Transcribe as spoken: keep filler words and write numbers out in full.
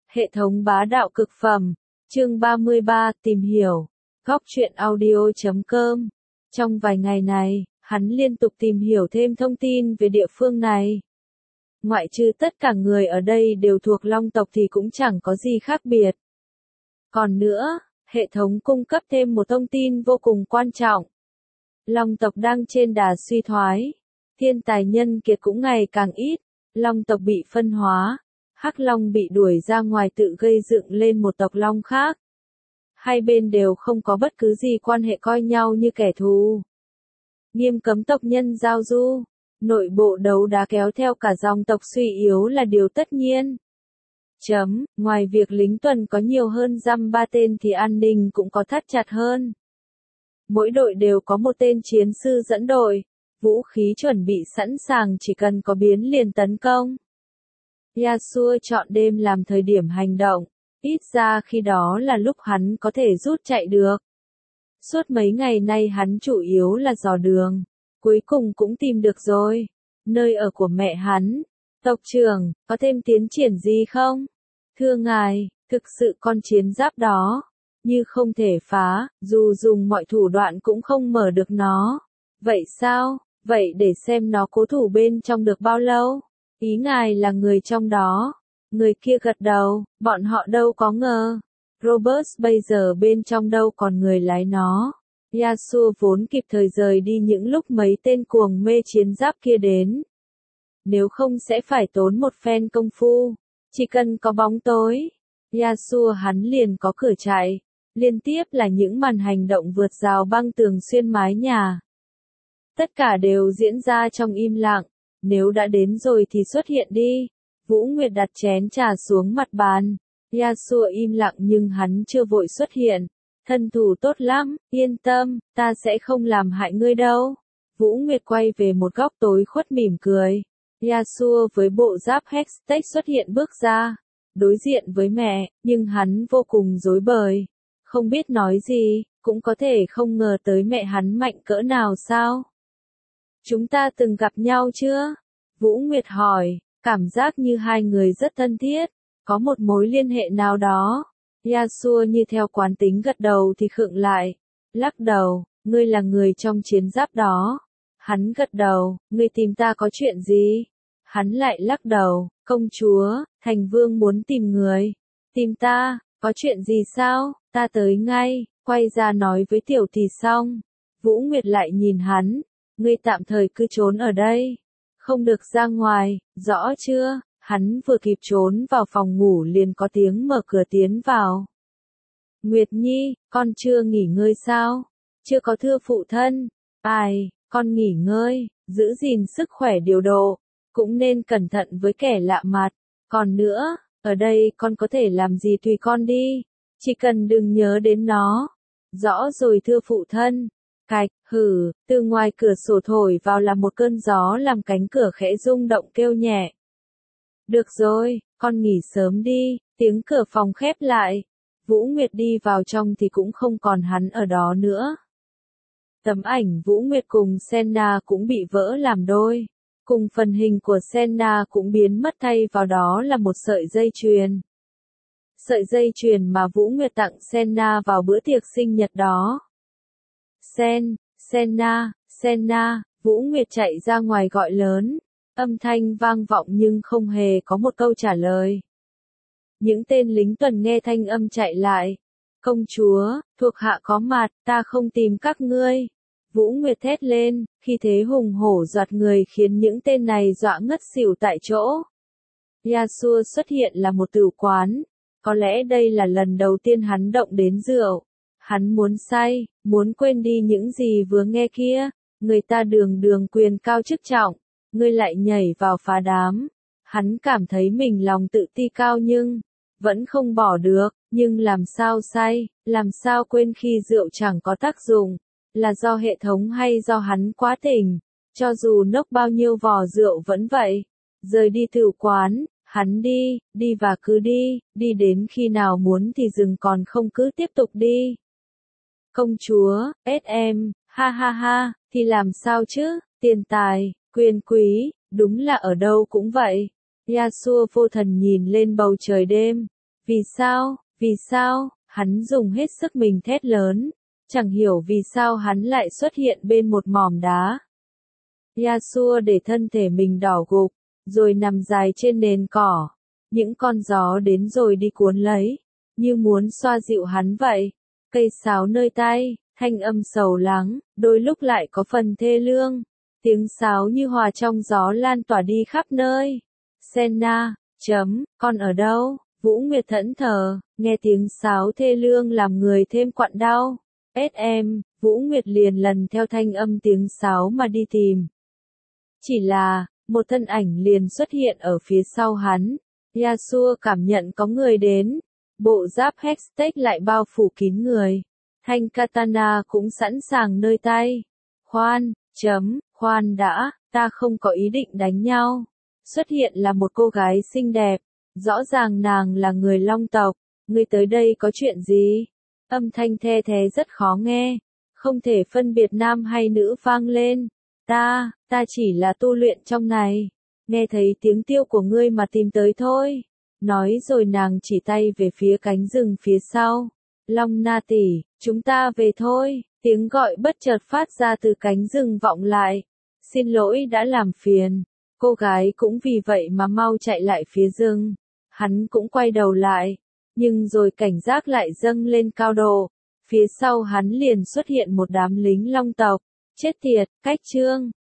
Hệ thống bá đạo cực phẩm, chương ba mươi ba, tìm hiểu, góc truyện audio chấm com. Trong vài ngày này, hắn liên tục tìm hiểu thêm thông tin về địa phương này. Ngoại trừ tất cả người ở đây đều thuộc Long tộc thì cũng chẳng có gì khác biệt. Còn nữa, hệ thống cung cấp thêm một thông tin vô cùng quan trọng. Long tộc đang trên đà suy thoái, thiên tài nhân kiệt cũng ngày càng ít, Long tộc bị phân hóa, Hắc Long bị đuổi ra ngoài tự gây dựng lên một tộc Long khác. Hai bên đều không có bất cứ gì quan hệ coi nhau như kẻ thù. Nghiêm cấm tộc nhân giao du, nội bộ đấu đá kéo theo cả dòng tộc suy yếu là điều tất nhiên. Chấm, ngoài việc lính tuần có nhiều hơn dăm ba tên thì an ninh cũng có thắt chặt hơn. Mỗi đội đều có một tên chiến sư dẫn đội, vũ khí chuẩn bị sẵn sàng chỉ cần có biến liền tấn công. Yasuo chọn đêm làm thời điểm hành động, ít ra khi đó là lúc hắn có thể rút chạy được. Suốt mấy ngày nay hắn chủ yếu là dò đường, cuối cùng cũng tìm được rồi, nơi ở của mẹ hắn. Tộc trưởng, có thêm tiến triển gì không? Thưa ngài, thực sự con chiến giáp đó, như không thể phá, dù dùng mọi thủ đoạn cũng không mở được nó. Vậy sao? Vậy để xem nó cố thủ bên trong được bao lâu? Ý ngài là người trong đó. Người kia gật đầu, bọn họ đâu có ngờ. Robert bây giờ bên trong đâu còn người lái nó. Yasuo vốn kịp thời rời đi những lúc mấy tên cuồng mê chiến giáp kia đến. Nếu không sẽ phải tốn một phen công phu. Chỉ cần có bóng tối, Yasuo hắn liền có cửa chạy. Liên tiếp là những màn hành động vượt rào băng tường xuyên mái nhà. Tất cả đều diễn ra trong im lặng. Nếu đã đến rồi thì xuất hiện đi. Vũ Nguyệt đặt chén trà xuống mặt bàn. Yasuo im lặng nhưng hắn chưa vội xuất hiện. Thân thủ tốt lắm, yên tâm, ta sẽ không làm hại ngươi đâu. Vũ Nguyệt quay về một góc tối khuất mỉm cười. Yasuo với bộ giáp Hextech xuất hiện bước ra. Đối diện với mẹ, nhưng hắn vô cùng rối bời. Không biết nói gì, cũng có thể không ngờ tới mẹ hắn mạnh cỡ nào sao? Chúng ta từng gặp nhau chưa? Vũ Nguyệt hỏi, cảm giác như hai người rất thân thiết, có một mối liên hệ nào đó. Yasuo như theo quán tính gật đầu thì khựng lại, lắc đầu, ngươi là người trong chiến giáp đó. Hắn gật đầu, ngươi tìm ta có chuyện gì? Hắn lại lắc đầu, công chúa, thành vương muốn tìm người. Tìm ta, có chuyện gì sao? Ta tới ngay, quay ra nói với tiểu thì xong. Vũ Nguyệt lại nhìn hắn, ngươi tạm thời cứ trốn ở đây. Không được ra ngoài, rõ chưa? Hắn vừa kịp trốn vào phòng ngủ liền có tiếng mở cửa tiến vào. Nguyệt Nhi, con chưa nghỉ ngơi sao? Chưa có thưa phụ thân. Ai, con nghỉ ngơi, giữ gìn sức khỏe điều độ. Cũng nên cẩn thận với kẻ lạ mặt. Còn nữa, ở đây con có thể làm gì tùy con đi. Chỉ cần đừng nhớ đến nó. Rõ rồi thưa phụ thân. Cạch, hử, từ ngoài cửa sổ thổi vào là một cơn gió làm cánh cửa khẽ rung động kêu nhẹ. Được rồi, con nghỉ sớm đi, tiếng cửa phòng khép lại. Vũ Nguyệt đi vào trong thì cũng không còn hắn ở đó nữa. Tấm ảnh Vũ Nguyệt cùng Senna cũng bị vỡ làm đôi. Cùng phần hình của Senna cũng biến mất, thay vào đó là một sợi dây chuyền. Sợi dây chuyền mà Vũ Nguyệt tặng Senna vào bữa tiệc sinh nhật đó. Sen, Senna, Senna, Vũ Nguyệt chạy ra ngoài gọi lớn. Âm thanh vang vọng nhưng không hề có một câu trả lời. Những tên lính tuần nghe thanh âm chạy lại. Công chúa, thuộc hạ có mặt, ta không tìm các ngươi. Vũ Nguyệt thét lên, khi thế hùng hổ dọa người khiến những tên này dọa ngất xỉu tại chỗ. Yasuo xuất hiện là một tử quán. Có lẽ đây là lần đầu tiên hắn động đến rượu. Hắn muốn say, muốn quên đi những gì vừa nghe kia. Người ta đường đường quyền cao chức trọng. Ngươi lại nhảy vào phá đám. Hắn cảm thấy mình lòng tự ti cao nhưng vẫn không bỏ được, nhưng làm sao say, làm sao quên khi rượu chẳng có tác dụng, là do hệ thống hay do hắn quá tỉnh, cho dù nốc bao nhiêu vò rượu vẫn vậy. Rời đi tử quán, hắn đi, đi và cứ đi, đi đến khi nào muốn thì dừng, còn không cứ tiếp tục đi. Công chúa, ét em, ha ha ha, thì làm sao chứ, tiền tài, quyền quý, đúng là ở đâu cũng vậy. Yasuo vô thần nhìn lên bầu trời đêm. Vì sao, vì sao, hắn dùng hết sức mình thét lớn. Chẳng hiểu vì sao hắn lại xuất hiện bên một mỏm đá. Yasuo để thân thể mình đỏ gục, rồi nằm dài trên nền cỏ. Những con gió đến rồi đi cuốn lấy, như muốn xoa dịu hắn vậy. Cây sáo nơi tay, thanh âm sầu lắng, đôi lúc lại có phần thê lương. Tiếng sáo như hòa trong gió lan tỏa đi khắp nơi. Senna, chấm, con ở đâu? Vũ Nguyệt thẫn thờ, nghe tiếng sáo thê lương làm người thêm quặn đau. ét em, Vũ Nguyệt liền lần theo thanh âm tiếng sáo mà đi tìm. Chỉ là, một thân ảnh liền xuất hiện ở phía sau hắn. Yasuo cảm nhận có người đến. Bộ giáp Hextech lại bao phủ kín người. Thanh katana cũng sẵn sàng nơi tay. Khoan, chấm, khoan đã, ta không có ý định đánh nhau. Xuất hiện là một cô gái xinh đẹp. Rõ ràng nàng là người Long tộc. Ngươi tới đây có chuyện gì? Âm thanh the thế rất khó nghe. Không thể phân biệt nam hay nữ vang lên. Ta, ta chỉ là tu luyện trong này. Nghe thấy tiếng tiêu của ngươi mà tìm tới thôi. Nói rồi nàng chỉ tay về phía cánh rừng phía sau. Long Na tỷ, chúng ta về thôi. Tiếng gọi bất chợt phát ra từ cánh rừng vọng lại. Xin lỗi đã làm phiền. Cô gái cũng vì vậy mà mau chạy lại phía rừng. Hắn cũng quay đầu lại. Nhưng rồi cảnh giác lại dâng lên cao độ. Phía sau hắn liền xuất hiện một đám lính Long tộc. Chết tiệt, cách chương.